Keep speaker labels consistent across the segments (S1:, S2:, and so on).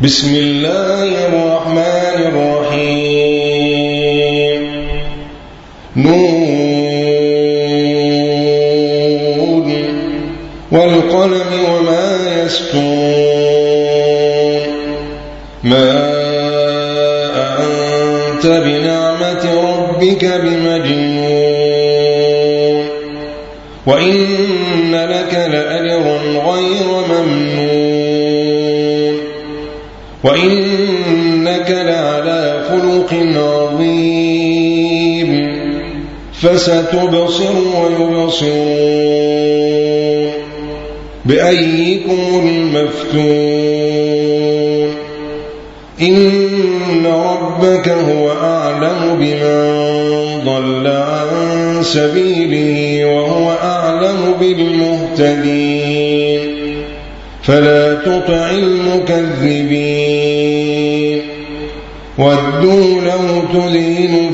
S1: بسم الله الرحمن الرحيم نون والقلم وما يسطرون ما أنت بنعمة ربك بمجنون وإن لك لأجرا غير ممنون وإنك لعلى خلق عظيم فستبصر ويبصرون بأيكم المفتون إن ربك هو أعلم بمن ضل عن سبيله وهو أعلم بالمهتدين فلا تطع المكذبين ودوا لو تدهن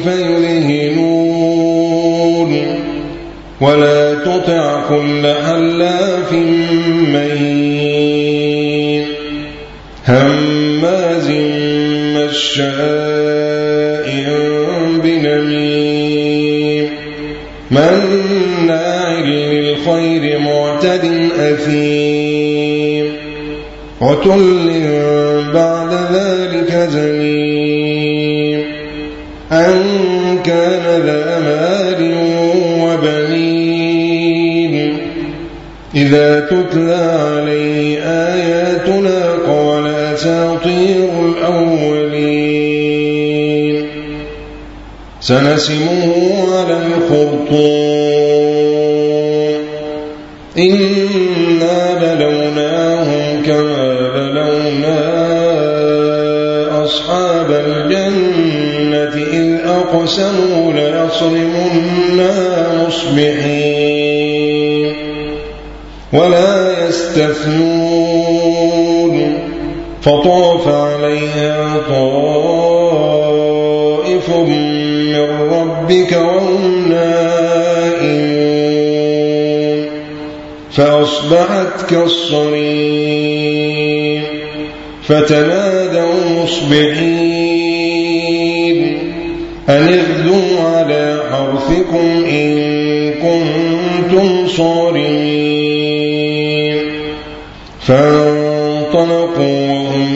S1: فيدهنون ولا تطع كل حلاف مهين هماز مشاء بنميم مناع للخير معتد أثيم عتل بعد ذلك زنيم أن كان ذا مال وبنين إذا تتلى عليه آياتنا قال أساطير الأولين سنسمه على الخرطوم إنا بلوناهم كما بلونا أصحاب الجنة إذ أقسموا ليصرمنها مصبحين ولا يستثنون فطاف عليها طائف من ربك وهم نائمون فأصبحت كالصريم فتنادوا مصبحين أن اغدوا على حرثكم إن كنتم صارمين فانطلقوا وهم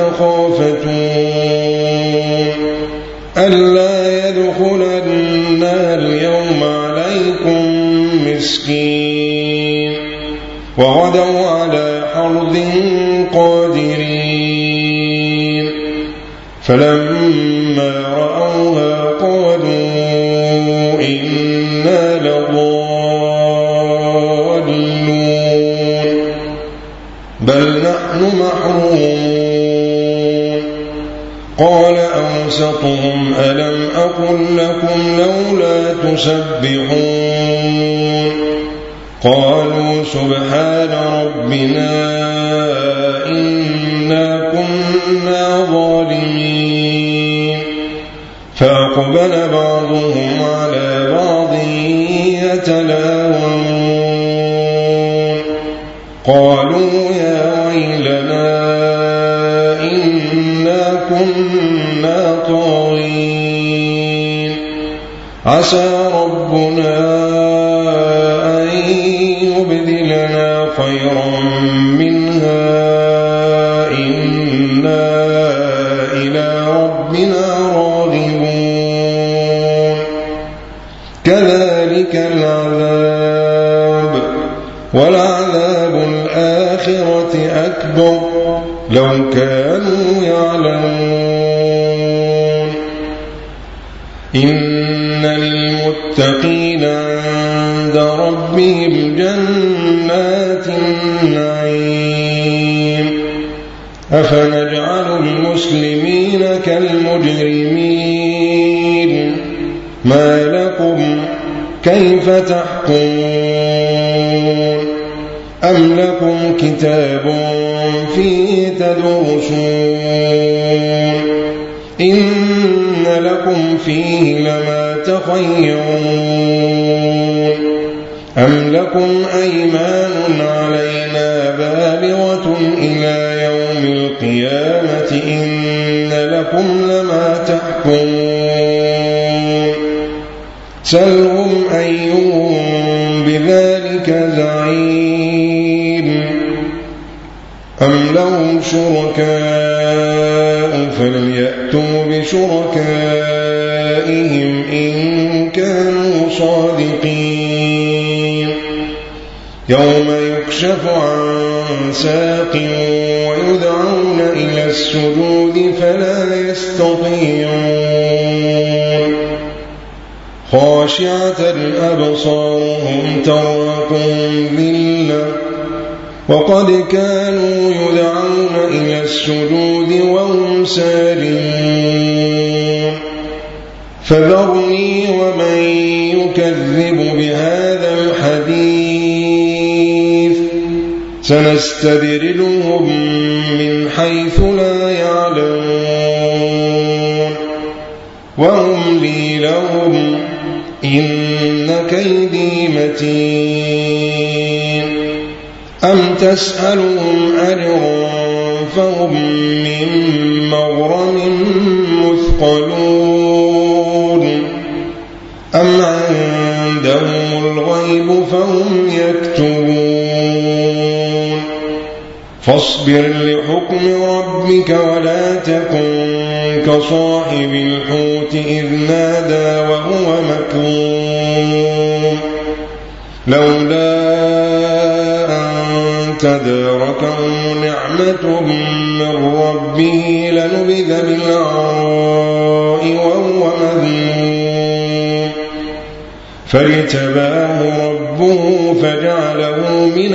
S1: يتخافتون ألا يدخلنها اليوم عليكم مسكين وغدوا على حرد قادرين فلما رأوها قالوا إنا لضالون بل نحن محرومون قال أوسطهم ألم أقل لكم لولا تسبحون قالوا سبحان ربنا إنا كنا ظالمين فأقبل بعضهم على بعض يتلاومون قالوا يا ويلنا إنا كنا طاغين عسى ربنا أن يبدلنا خيرا منها إنا إلى ربنا راغبون كذلك العذاب ولعذاب الآخرة أكبر لو كانوا يعلمون إن للمتقين عند ربهم جنات النعيم أفنجعل المسلمين كالمجرمين ما لكم كيف تحكمون أم لكم كتاب فيه تدرسون إن لكم فيه لما تخيرون أم لكم أيمان علينا بالغة إلى يوم القيامة إن لكم لما تحكمون سلهم أيهم بذلك زعيم أم لهم شركاء فليأتوا بشركائهم إن كانوا صادقين يوم يكشف عن ساق ويدعون إلى السجود فلا يستطيعون خاشعة أبصارهم ترهقهم ذلة وقد كانوا يدعون إلى السجود وهم سالمون فذرني ومن يكذب بهذا الحديث سنستدرجهم من حيث لا يعلمون وأملي لهم إن كيدي متين أم تسألهم أجرا فهم من مغرم مثقلون أم عندهم الغيب فهم يكتبون فاصبر لحكم ربك ولا تكن كصاحب الحوت إذ نادى وهو مكظوم لولا أن تداركه نعمة من ربه لنبذ بالعراء وهو مذموم فاجتباه ربه فجعله من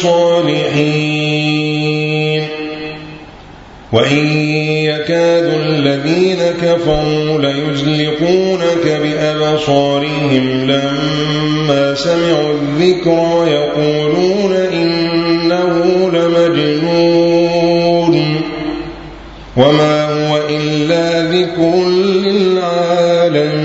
S1: الصالحين وإن يكاد الذين كفروا ليزلقونك بأبصارهم لما سمعوا الذكر يقولون إنه لمجنون وما هو إلا ذكر للعالمين